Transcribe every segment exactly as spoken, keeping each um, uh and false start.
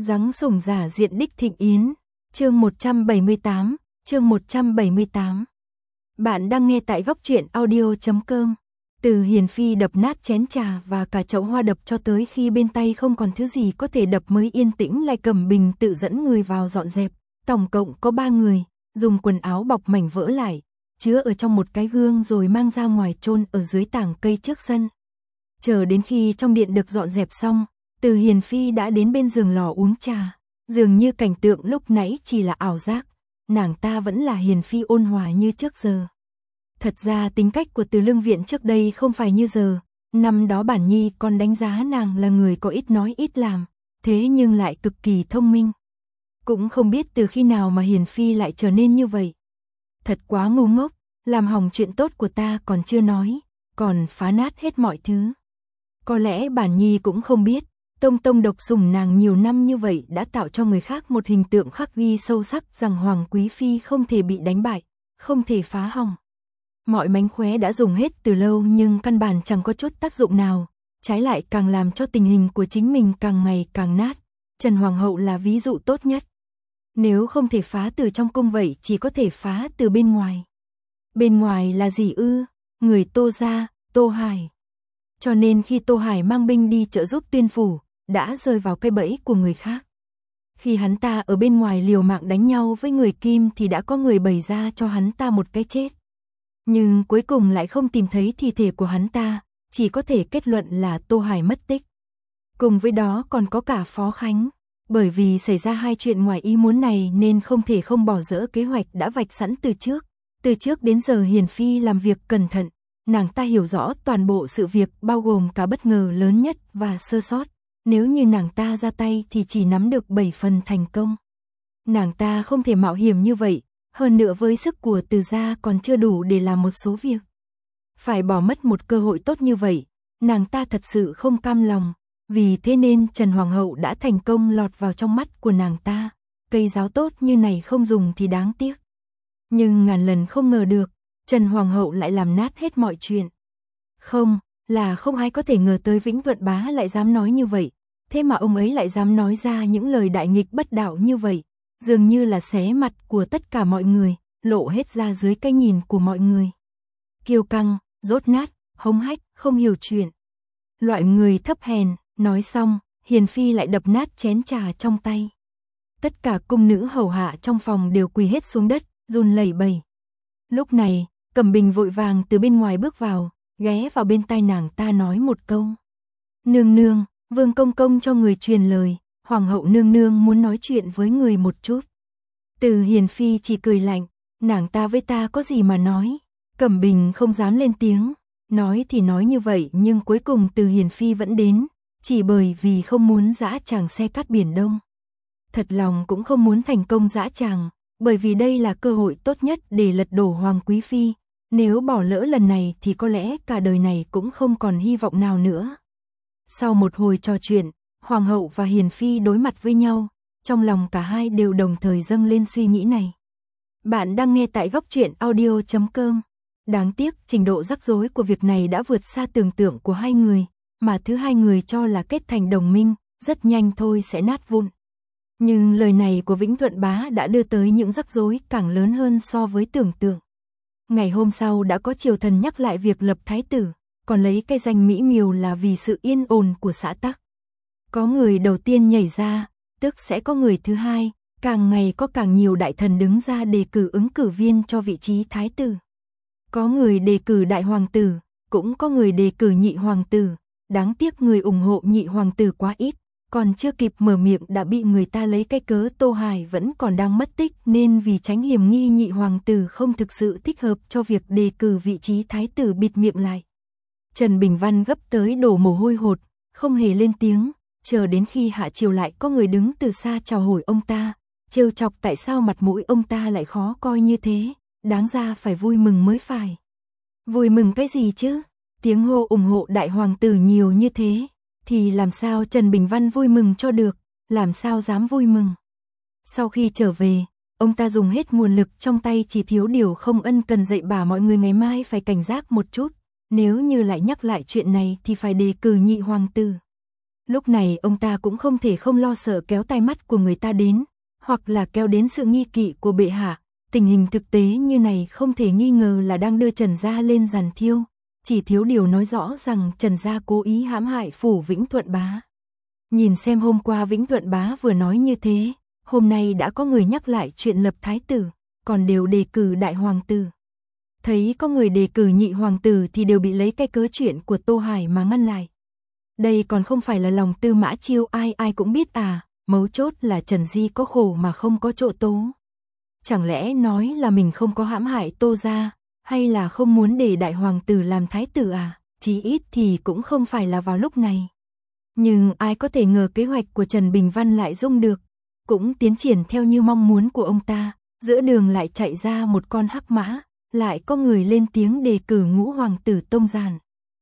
Giáng sủng giả diện đích thịnh yến, chương một trăm bảy mươi tám, chương một trăm bảy mươi tám. Bạn đang nghe tại góc truyện audio chấm com. Từ Hiền Phi đập nát chén trà và cả chậu hoa đập cho tới khi bên tay không còn thứ gì có thể đập mới yên tĩnh lại Cẩm Bình tự dẫn người vào dọn dẹp. Tổng cộng có ba người, dùng quần áo bọc mảnh vỡ lại, chứa ở trong một cái gương rồi mang ra ngoài chôn ở dưới tảng cây trước sân. Chờ đến khi trong điện được dọn dẹp xong, Từ Hiền Phi đã đến bên giường lò uống trà, dường như cảnh tượng lúc nãy chỉ là ảo giác, nàng ta vẫn là Hiền Phi ôn hòa như trước giờ. Thật ra tính cách của Từ Lương Viện trước đây không phải như giờ, năm đó Bản Nhi còn đánh giá nàng là người có ít nói ít làm, thế nhưng lại cực kỳ thông minh. Cũng không biết từ khi nào mà Hiền Phi lại trở nên như vậy. Thật quá ngu ngốc, làm hỏng chuyện tốt của ta còn chưa nói, còn phá nát hết mọi thứ. Có lẽ Bản Nhi cũng không biết, Tông Tông độc sủng nàng nhiều năm như vậy đã tạo cho người khác một hình tượng khắc ghi sâu sắc rằng Hoàng Quý Phi không thể bị đánh bại, không thể phá hỏng. Mọi mánh khóe đã dùng hết từ lâu nhưng căn bản chẳng có chút tác dụng nào, trái lại càng làm cho tình hình của chính mình càng ngày càng nát. Trần Hoàng hậu là ví dụ tốt nhất. Nếu không thể phá từ trong cung vậy chỉ có thể phá từ bên ngoài. Bên ngoài là gì ư? Người Tô gia, Tô Hải. Cho nên khi Tô Hải mang binh đi trợ giúp Tuyên phủ, đã rơi vào cái bẫy của người khác. Khi hắn ta ở bên ngoài liều mạng đánh nhau với người Kim thì đã có người bày ra cho hắn ta một cái chết. Nhưng cuối cùng lại không tìm thấy thi thể của hắn ta, chỉ có thể kết luận là Tô Hải mất tích. Cùng với đó còn có cả Phó Khánh. Bởi vì xảy ra hai chuyện ngoài ý muốn này nên không thể không bỏ dỡ kế hoạch đã vạch sẵn từ trước. Từ trước đến giờ Hiền Phi làm việc cẩn thận, nàng ta hiểu rõ toàn bộ sự việc bao gồm cả bất ngờ lớn nhất và sơ sót. Nếu như nàng ta ra tay thì chỉ nắm được bảy phần thành công. Nàng ta không thể mạo hiểm như vậy, hơn nữa với sức của Từ gia còn chưa đủ để làm một số việc. Phải bỏ mất một cơ hội tốt như vậy, nàng ta thật sự không cam lòng. Vì thế nên Trần Hoàng hậu đã thành công lọt vào trong mắt của nàng ta. Cây giáo tốt như này không dùng thì đáng tiếc. Nhưng ngàn lần không ngờ được, Trần Hoàng hậu lại làm nát hết mọi chuyện. Không, là không ai có thể ngờ tới Vĩnh Thuận bá lại dám nói như vậy. Thế mà ông ấy lại dám nói ra những lời đại nghịch bất đạo như vậy. Dường như là xé mặt của tất cả mọi người, lộ hết ra dưới cái nhìn của mọi người. Kiêu căng, dốt nát, hống hách, không hiểu chuyện. Loại người thấp hèn. Nói xong, Hiền Phi lại đập nát chén trà trong tay. Tất cả cung nữ hầu hạ trong phòng đều quỳ hết xuống đất, run lẩy bẩy. Lúc này, Cẩm Bình vội vàng từ bên ngoài bước vào, ghé vào bên tai nàng ta nói một câu. Nương nương, Vương công công cho người truyền lời, Hoàng hậu nương nương muốn nói chuyện với người một chút. Từ Hiền Phi chỉ cười lạnh, nàng ta với ta có gì mà nói. Cẩm Bình không dám lên tiếng, nói thì nói như vậy nhưng cuối cùng Từ Hiền Phi vẫn đến. Chỉ bởi vì không muốn dã tràng xe cát Biển Đông. Thật lòng cũng không muốn thành công dã tràng, bởi vì đây là cơ hội tốt nhất để lật đổ Hoàng Quý Phi. Nếu bỏ lỡ lần này thì có lẽ cả đời này cũng không còn hy vọng nào nữa. Sau một hồi trò chuyện, Hoàng hậu và Hiền Phi đối mặt với nhau, trong lòng cả hai đều đồng thời dâng lên suy nghĩ này. Bạn đang nghe tại góc truyện audio chấm com. Đáng tiếc trình độ rắc rối của việc này đã vượt xa tưởng tượng của hai người. Mà thứ hai người cho là kết thành đồng minh, rất nhanh thôi sẽ nát vụn. Nhưng lời này của Vĩnh Thuận bá đã đưa tới những rắc rối càng lớn hơn so với tưởng tượng. Ngày hôm sau đã có triều thần nhắc lại việc lập thái tử, còn lấy cái danh mỹ miều là vì sự yên ổn của xã tắc. Có người đầu tiên nhảy ra, tức sẽ có người thứ hai, càng ngày có càng nhiều đại thần đứng ra đề cử ứng cử viên cho vị trí thái tử. Có người đề cử đại hoàng tử, cũng có người đề cử nhị hoàng tử. Đáng tiếc người ủng hộ nhị hoàng tử quá ít, còn chưa kịp mở miệng đã bị người ta lấy cái cớ Tô Hải vẫn còn đang mất tích nên vì tránh hiểm nghi nhị hoàng tử không thực sự thích hợp cho việc đề cử vị trí thái tử bịt miệng lại. Trần Bình Văn gấp tới đổ mồ hôi hột, không hề lên tiếng, chờ đến khi hạ triều lại có người đứng từ xa chào hỏi ông ta, trêu chọc tại sao mặt mũi ông ta lại khó coi như thế, đáng ra phải vui mừng mới phải. Vui mừng cái gì chứ? Tiếng hô ủng hộ đại hoàng tử nhiều như thế, thì làm sao Trần Bình Văn vui mừng cho được, làm sao dám vui mừng. Sau khi trở về, ông ta dùng hết nguồn lực trong tay chỉ thiếu điều không ân cần dạy bảo mọi người ngày mai phải cảnh giác một chút, nếu như lại nhắc lại chuyện này thì phải đề cử nhị hoàng tử. Lúc này ông ta cũng không thể không lo sợ kéo tai mắt của người ta đến, hoặc là kéo đến sự nghi kỵ của bệ hạ. Tình hình thực tế như này không thể nghi ngờ là đang đưa Trần gia lên giàn thiêu, chỉ thiếu điều nói rõ rằng Trần gia cố ý hãm hại phủ Vĩnh Thuận Bá. Nhìn xem hôm qua Vĩnh Thuận Bá vừa nói như thế, hôm nay đã có người nhắc lại chuyện lập thái tử, còn đều đề cử đại hoàng tử. Thấy có người đề cử nhị hoàng tử thì đều bị lấy cái cớ chuyện của Tô Hải mà ngăn lại. Đây còn không phải là lòng Tư Mã Chiêu ai ai cũng biết à, mấu chốt là Trần Di có khổ mà không có chỗ tố. Chẳng lẽ nói là mình không có hãm hại Tô gia, hay là không muốn để đại hoàng tử làm thái tử à, chí ít thì cũng không phải là vào lúc này. Nhưng ai có thể ngờ kế hoạch của Trần Bình Văn lại rung được, cũng tiến triển theo như mong muốn của ông ta, giữa đường lại chạy ra một con hắc mã, lại có người lên tiếng đề cử ngũ hoàng tử Tông Giản.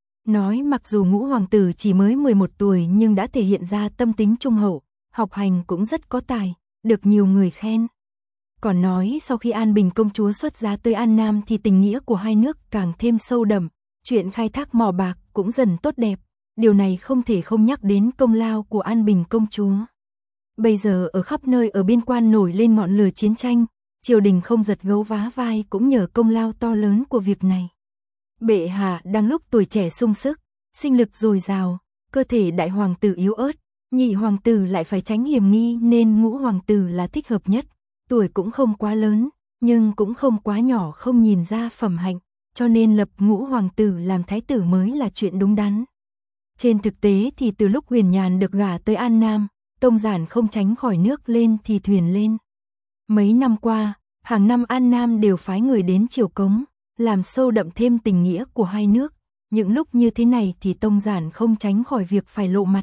Nói mặc dù ngũ hoàng tử chỉ mới mười một tuổi nhưng đã thể hiện ra tâm tính trung hậu, học hành cũng rất có tài, được nhiều người khen. Còn nói sau khi An Bình công chúa xuất giá tới An Nam thì tình nghĩa của hai nước càng thêm sâu đậm, chuyện khai thác mỏ bạc cũng dần tốt đẹp, điều này không thể không nhắc đến công lao của An Bình công chúa. Bây giờ ở khắp nơi ở biên quan nổi lên ngọn lửa chiến tranh, triều đình không giật gấu vá vai cũng nhờ công lao to lớn của việc này. Bệ hạ đang lúc tuổi trẻ sung sức, sinh lực dồi dào, cơ thể đại hoàng tử yếu ớt, nhị hoàng tử lại phải tránh hiểm nghi nên ngũ hoàng tử là thích hợp nhất. Tuổi cũng không quá lớn, nhưng cũng không quá nhỏ không nhìn ra phẩm hạnh, cho nên lập ngũ hoàng tử làm thái tử mới là chuyện đúng đắn. Trên thực tế thì từ lúc Huyền Nhàn được gả tới An Nam, Tông Giản không tránh khỏi nước lên thì thuyền lên. Mấy năm qua, hàng năm An Nam đều phái người đến triều cống, làm sâu đậm thêm tình nghĩa của hai nước. Những lúc như thế này thì Tông Giản không tránh khỏi việc phải lộ mặt.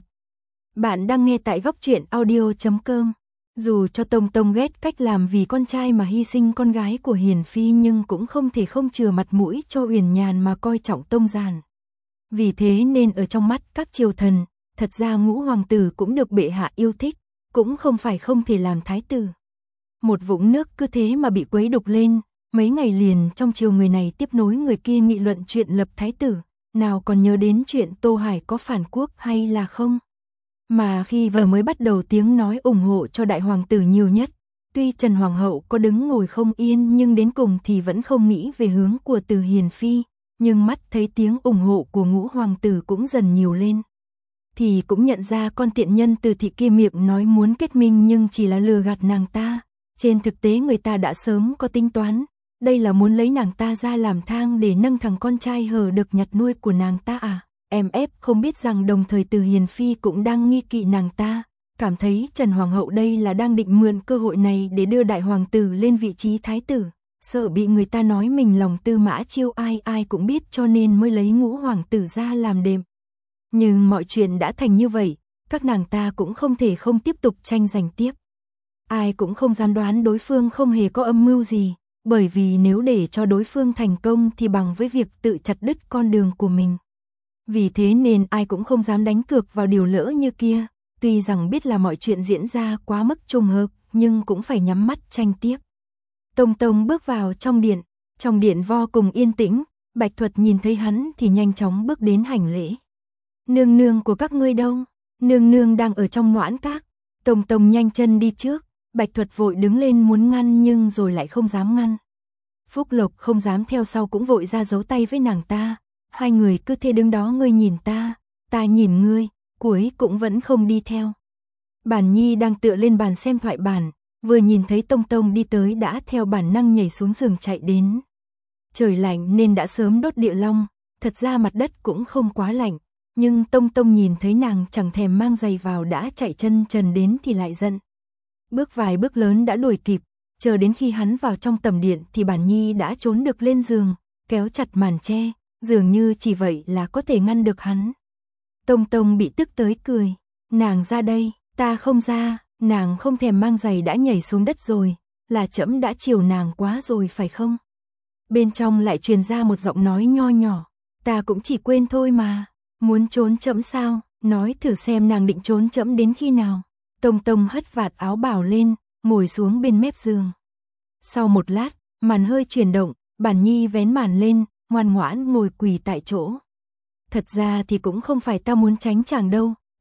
Bạn đang nghe tại góc truyện audio chấm com. Dù cho Tông Tông ghét cách làm vì con trai mà hy sinh con gái của Hiền Phi nhưng cũng không thể không chừa mặt mũi cho Uyển Nhàn mà coi trọng Tông Giản. Vì thế nên ở trong mắt các triều thần, thật ra ngũ hoàng tử cũng được bệ hạ yêu thích, cũng không phải không thể làm thái tử. Một vũng nước cứ thế mà bị quấy đục lên, mấy ngày liền trong triều người này tiếp nối người kia nghị luận chuyện lập thái tử, nào còn nhớ đến chuyện Tô Hải có phản quốc hay là không. Mà khi vừa mới bắt đầu tiếng nói ủng hộ cho đại hoàng tử nhiều nhất, tuy Trần Hoàng hậu có đứng ngồi không yên nhưng đến cùng thì vẫn không nghĩ về hướng của Từ Hiền Phi, nhưng mắt thấy tiếng ủng hộ của ngũ hoàng tử cũng dần nhiều lên. Thì cũng nhận ra con tiện nhân Từ thị kia miệng nói muốn kết minh nhưng chỉ là lừa gạt nàng ta, trên thực tế người ta đã sớm có tính toán, đây là muốn lấy nàng ta ra làm thang để nâng thằng con trai hờ được nhặt nuôi của nàng ta à. Em ép không biết rằng đồng thời Từ Hiền Phi cũng đang nghi kỵ nàng ta, cảm thấy Trần Hoàng hậu đây là đang định mượn cơ hội này để đưa đại hoàng tử lên vị trí thái tử, sợ bị người ta nói mình lòng Tư Mã Chiêu ai ai cũng biết cho nên mới lấy ngũ hoàng tử ra làm đệm. Nhưng mọi chuyện đã thành như vậy, các nàng ta cũng không thể không tiếp tục tranh giành tiếp. Ai cũng không dám đoán đối phương không hề có âm mưu gì, bởi vì nếu để cho đối phương thành công thì bằng với việc tự chặt đứt con đường của mình. Vì thế nên ai cũng không dám đánh cược vào điều lỡ như kia, tuy rằng biết là mọi chuyện diễn ra quá mức trùng hợp, nhưng cũng phải nhắm mắt tranh tiếp. Tông Tông bước vào trong điện, trong điện vô cùng yên tĩnh, Bạch Thuật nhìn thấy hắn thì nhanh chóng bước đến hành lễ. Nương nương của các ngươi đâu? Nương nương đang ở trong noãn các. Tông Tông nhanh chân đi trước, Bạch Thuật vội đứng lên muốn ngăn nhưng rồi lại không dám ngăn. Phúc Lộc không dám theo sau cũng vội ra giấu tay với nàng ta. Hai người cứ thế đứng đó ngươi nhìn ta, ta nhìn ngươi, cuối cũng vẫn không đi theo. Bản Nhi đang tựa lên bàn xem thoại bản, vừa nhìn thấy Tông Tông đi tới đã theo bản năng nhảy xuống giường chạy đến. Trời lạnh nên đã sớm đốt địa long, thật ra mặt đất cũng không quá lạnh, nhưng Tông Tông nhìn thấy nàng chẳng thèm mang giày vào đã chạy chân trần đến thì lại giận. Bước vài bước lớn đã đuổi kịp, chờ đến khi hắn vào trong tầm điện thì Bản Nhi đã trốn được lên giường, kéo chặt màn che. Dường như chỉ vậy là có thể ngăn được hắn. Tông Tông bị tức tới cười, nàng ra đây, ta không ra, nàng không thèm mang giày đã nhảy xuống đất rồi, là trẫm đã chiều nàng quá rồi phải không? Bên trong lại truyền ra một giọng nói nho nhỏ, ta cũng chỉ quên thôi mà, muốn trốn trẫm sao, nói thử xem nàng định trốn trẫm đến khi nào. Tông Tông hất vạt áo bào lên, ngồi xuống bên mép giường. Sau một lát, màn hơi chuyển động, Bản Nhi vén màn lên, ngoan ngoãn ngồi quỳ tại chỗ. Thật ra thì cũng không phải ta muốn tránh chàng đâu,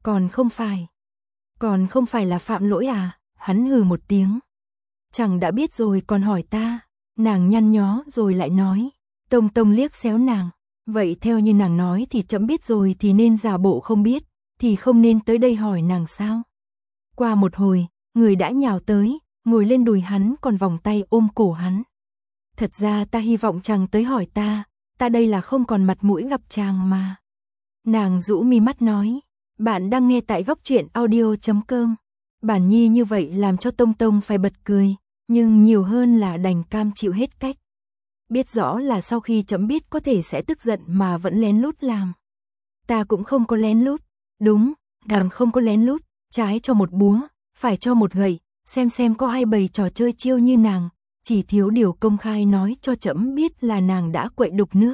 Còn không phải. Còn không phải là phạm lỗi à? Hắn hừ một tiếng. Chẳng đã biết rồi còn hỏi ta. Nàng nhăn nhó rồi lại nói. Tông Tông liếc xéo nàng. Vậy theo như nàng nói thì trẫm biết rồi thì nên giả bộ không biết, thì không nên tới đây hỏi nàng sao? Qua một hồi, người đã nhào tới, ngồi lên đùi hắn còn vòng tay ôm cổ hắn. Thật ra ta hy vọng chàng tới hỏi ta, ta đây là không còn mặt mũi gặp chàng mà. Nàng rũ mi mắt nói, bạn đang nghe tại góc truyện audio chấm com. Bản Nhi như vậy làm cho Tông Tông phải bật cười, nhưng nhiều hơn là đành cam chịu hết cách. Biết rõ là sau khi chấm biết có thể sẽ tức giận mà vẫn lén lút làm. Ta cũng không có lén lút, đúng, nàng không có lén lút, trái cho một búa, phải cho một gậy, xem xem có ai bày trò chơi chiêu như nàng, chỉ thiếu điều công khai nói cho trẫm biết là nàng đã quậy đục nước.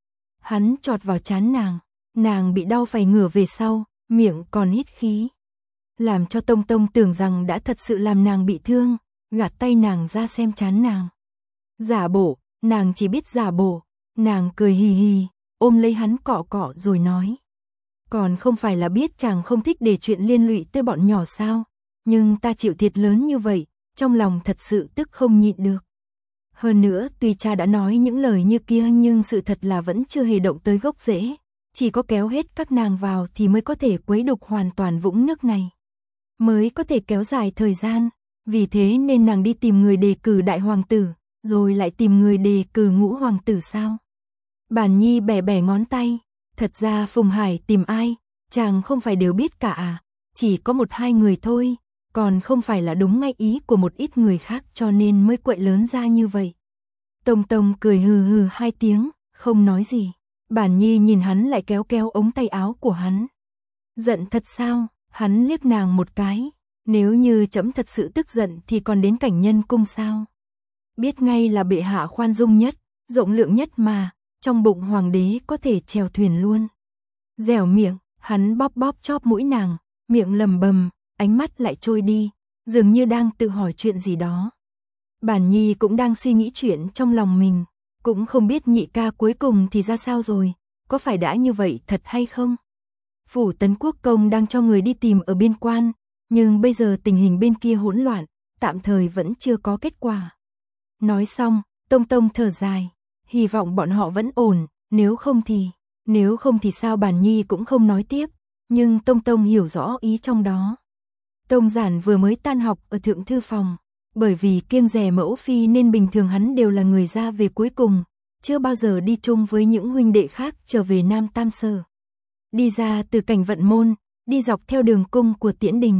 Hắn chọt vào trán nàng, nàng bị đau phải ngửa về sau, miệng còn hít khí. Làm cho Tông Tông tưởng rằng đã thật sự làm nàng bị thương, gạt tay nàng ra xem trán nàng. Giả bộ, nàng chỉ biết giả bộ, nàng cười hì hì, ôm lấy hắn cọ cọ rồi nói. Còn không phải là biết chàng không thích để chuyện liên lụy tới bọn nhỏ sao, nhưng ta chịu thiệt lớn như vậy, trong lòng thật sự tức không nhịn được. Hơn nữa, tuy cha đã nói những lời như kia nhưng sự thật là vẫn chưa hề động tới gốc rễ, chỉ có kéo hết các nàng vào thì mới có thể quấy đục hoàn toàn vũng nước này. Mới có thể kéo dài thời gian, vì thế nên nàng đi tìm người đề cử đại hoàng tử, rồi lại tìm người đề cử ngũ hoàng tử sao? Bản Nhi bẻ bẻ ngón tay, thật ra Phùng Hải tìm ai, chàng không phải đều biết cả à, chỉ có một hai người thôi, còn không phải là đúng ngay ý của một ít người khác cho nên mới quậy lớn ra như vậy. Tông Tông cười hừ hừ hai tiếng, không nói gì. Bản Nhi nhìn hắn lại kéo kéo ống tay áo của hắn. Giận thật sao? Hắn liếc nàng một cái, nếu như trẫm thật sự tức giận thì còn đến cảnh nhân cung sao? Biết ngay là bệ hạ khoan dung nhất, rộng lượng nhất mà, trong bụng hoàng đế có thể chèo thuyền luôn. Dẻo miệng, hắn bóp bóp chóp mũi nàng, miệng lầm bầm, ánh mắt lại trôi đi, dường như đang tự hỏi chuyện gì đó. Bản Nhi cũng đang suy nghĩ chuyện trong lòng mình, cũng không biết nhị ca cuối cùng thì ra sao rồi, có phải đã như vậy thật hay không? Phủ Tấn Quốc công đang cho người đi tìm ở biên quan, nhưng bây giờ tình hình bên kia hỗn loạn, tạm thời vẫn chưa có kết quả. Nói xong, Tông Tông thở dài, hy vọng bọn họ vẫn ổn, nếu không thì, nếu không thì sao? Bản Nhi cũng không nói tiếp, nhưng Tông Tông hiểu rõ ý trong đó. Tông Giản vừa mới tan học ở thượng thư phòng, bởi vì kiêng dè mẫu phi nên bình thường hắn đều là người ra về cuối cùng, chưa bao giờ đi chung với những huynh đệ khác trở về Nam Tam Sở. Đi ra từ cảnh vận môn, đi dọc theo đường cung của Tiễn Đình.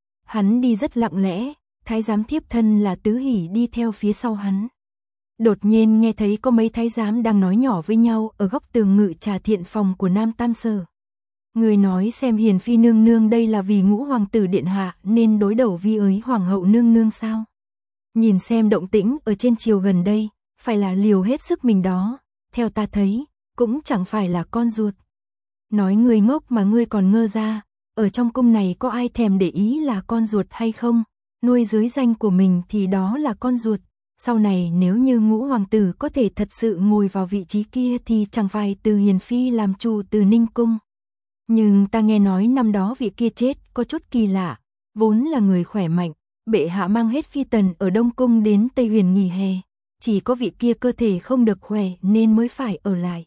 Hắn đi rất lặng lẽ, thái giám thiếp thân là Tứ Hỷ đi theo phía sau hắn. Đột nhiên nghe thấy có mấy thái giám đang nói nhỏ với nhau ở góc tường ngự trà thiện phòng của Nam Tam Sở. Người nói xem Hiền Phi nương nương đây là vì ngũ hoàng tử điện hạ nên đối đầu vi ới hoàng hậu nương nương sao? Nhìn xem động tĩnh ở trên triều gần đây, phải là liều hết sức mình đó, theo ta thấy, cũng chẳng phải là con ruột. Nói người ngốc mà ngươi còn ngơ ra, ở trong cung này có ai thèm để ý là con ruột hay không, nuôi dưới danh của mình thì đó là con ruột. Sau này nếu như ngũ hoàng tử có thể thật sự ngồi vào vị trí kia thì chẳng phải từ Hiền Phi làm chủ từ Ninh Cung. Nhưng ta nghe nói năm đó vị kia chết có chút kỳ lạ, vốn là người khỏe mạnh, bệ hạ mang hết phi tần ở Đông Cung đến Tây Huyền nghỉ hè, chỉ có vị kia cơ thể không được khỏe nên mới phải ở lại.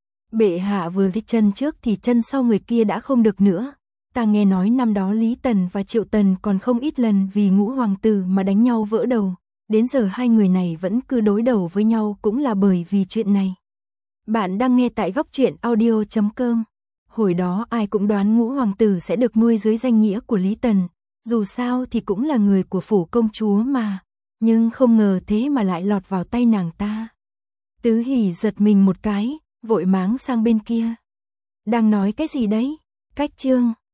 Bệ hạ vừa đi chân trước thì chân sau người kia đã không được nữa. Ta nghe nói năm đó Lý Tần và Triệu Tần còn không ít lần vì ngũ hoàng tử mà đánh nhau vỡ đầu. Đến giờ hai người này vẫn cứ đối đầu với nhau cũng là bởi vì chuyện này. Bạn đang nghe tại góc truyện audio chấm com. Hồi đó ai cũng đoán ngũ hoàng tử sẽ được nuôi dưới danh nghĩa của Lý Tần. Dù sao thì cũng là người của phủ công chúa mà. Nhưng không ngờ thế mà lại lọt vào tay nàng ta. Tứ Hỷ giật mình một cái, vội máng sang bên kia. Đang nói cái gì đấy? Cách chương